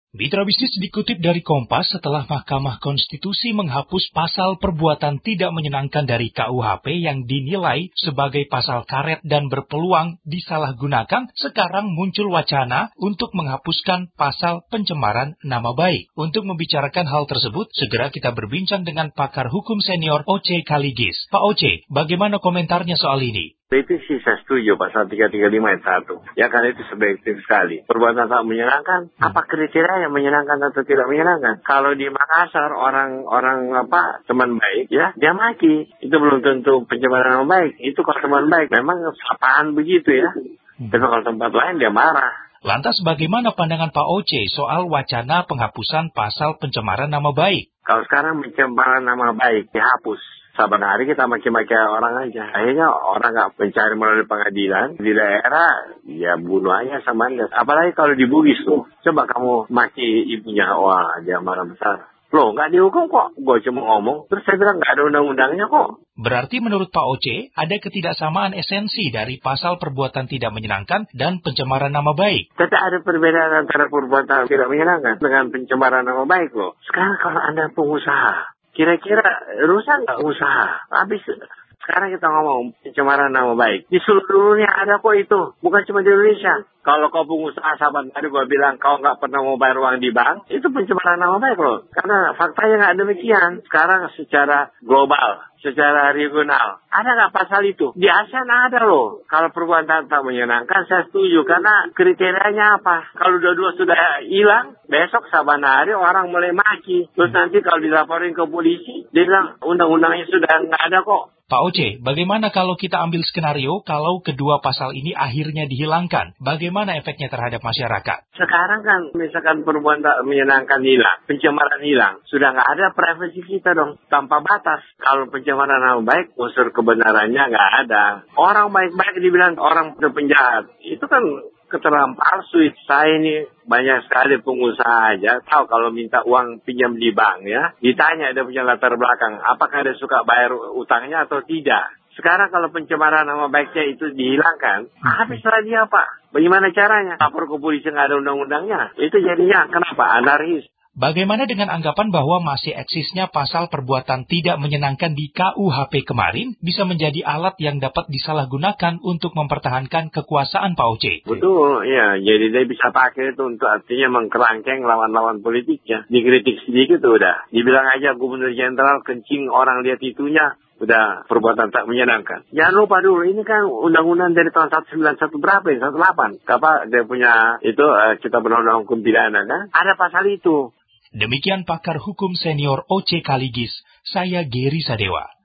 Mitra bisnis dikutip dari Kompas setelah Mahkamah Konstitusi menghapus pasal perbuatan tidak menyenangkan dari KUHP yang dinilai sebagai pasal karet dan berpeluang disalahgunakan, sekarang muncul wacana untuk menghapuskan pasal pencemaran nama baik. Untuk membicarakan hal tersebut, segera kita berbincang dengan pakar hukum senior Oce Kaligis. Pak Oce, bagaimana komentarnya soal ini? Itu sih saya setuju pasal 335 ayat 1. Ya, karena itu subjektif sekali. Perbuatan tak menyenangkan, apa kriteria yang menyenangkan atau tidak menyenangkan? Kalau di Makassar orang teman baik ya, dia maki. Itu belum tentu pencemaran nama baik. Itu kalau teman baik memang sapaan begitu ya. Tapi kalau tempat lain dia marah. Lantas bagaimana pandangan Pak Oce soal wacana penghapusan pasal pencemaran nama baik? Kalau sekarang pencemaran nama baik dihapus, saban hari kita maki-maki orang aja. Akhirnya orang nggak mencari melalui pengadilan. Di daerah, ya bunuh aja sama dia. Apalagi kalau di Bugis tuh. Coba kamu maki ibunya, wah dia marah besar. Loh, nggak dihukum kok. Gue cuma ngomong. Terus saya bilang nggak ada undang-undangnya kok. Berarti menurut Pak Oce, ada ketidaksamaan esensi dari pasal perbuatan tidak menyenangkan dan pencemaran nama baik. Tapi ada perbedaan antara perbuatan tidak menyenangkan dengan pencemaran nama baik loh. Sekarang kalau Anda pengusaha, kira-kira rusak nggak usaha? Habis. Sekarang kita ngomong pencemaran nama baik. Di seluruh dunia ada kok itu. Bukan cuma di Indonesia. Kalau kau pengusaha sahabat tadi gue bilang kau nggak pernah mau bayar uang di bank, itu pencemaran nama baik loh. Karena faktanya nggak demikian. Sekarang secara global, secara regional, ada nggak pasal itu? Di ASEAN ada loh. Kalau perbuatan tak menyenangkan, saya setuju. Karena kriterianya apa? Kalau dua-dua sudah hilang, besok saban hari orang mulai maki. Terus nanti kalau dilaporin ke polisi, dia bilang undang-undangnya sudah nggak ada kok. Pak Oce, bagaimana kalau kita ambil skenario kalau kedua pasal ini akhirnya dihilangkan? Bagaimana efeknya terhadap masyarakat? Sekarang kan misalkan perbuatan tak menyenangkan hilang, pencemaran hilang, sudah nggak ada privasi kita dong, tanpa batas. Kalau pencemaran nama baik, unsur kebenarannya nggak ada. Orang baik-baik dibilang orang penjahat, itu kan keterangan palsu. Saya ini banyak sekali pengusaha aja tahu kalau minta uang pinjam di bank ya, ditanya dia punya latar belakang, apakah dia suka bayar utangnya atau tidak. Sekarang kalau pencemaran nama baiknya itu dihilangkan, habis lagi apa? Bagaimana caranya? Lapor ke polisi nggak ada undang-undangnya. Itu jadinya kenapa? Anarkis. Bagaimana dengan anggapan bahwa masih eksisnya pasal perbuatan tidak menyenangkan di KUHP kemarin bisa menjadi alat yang dapat disalahgunakan untuk mempertahankan kekuasaan Pak Oce? Betul, ya. Jadi dia bisa pakai itu untuk artinya mengkerangkeng lawan-lawan politiknya. Dikritik sedikit udah. Dibilang aja gubernur jenderal kencing orang lihat itunya. Udah perbuatan tak menyenangkan. Jangan lupa dulu, ini kan undang-undang dari tahun 191 berapa ya? 18. Dia punya itu, kita undang-undang hukum pidana kan? Ada pasal itu. Demikian pakar hukum senior Oce Kaligis, saya Geri Sadewa.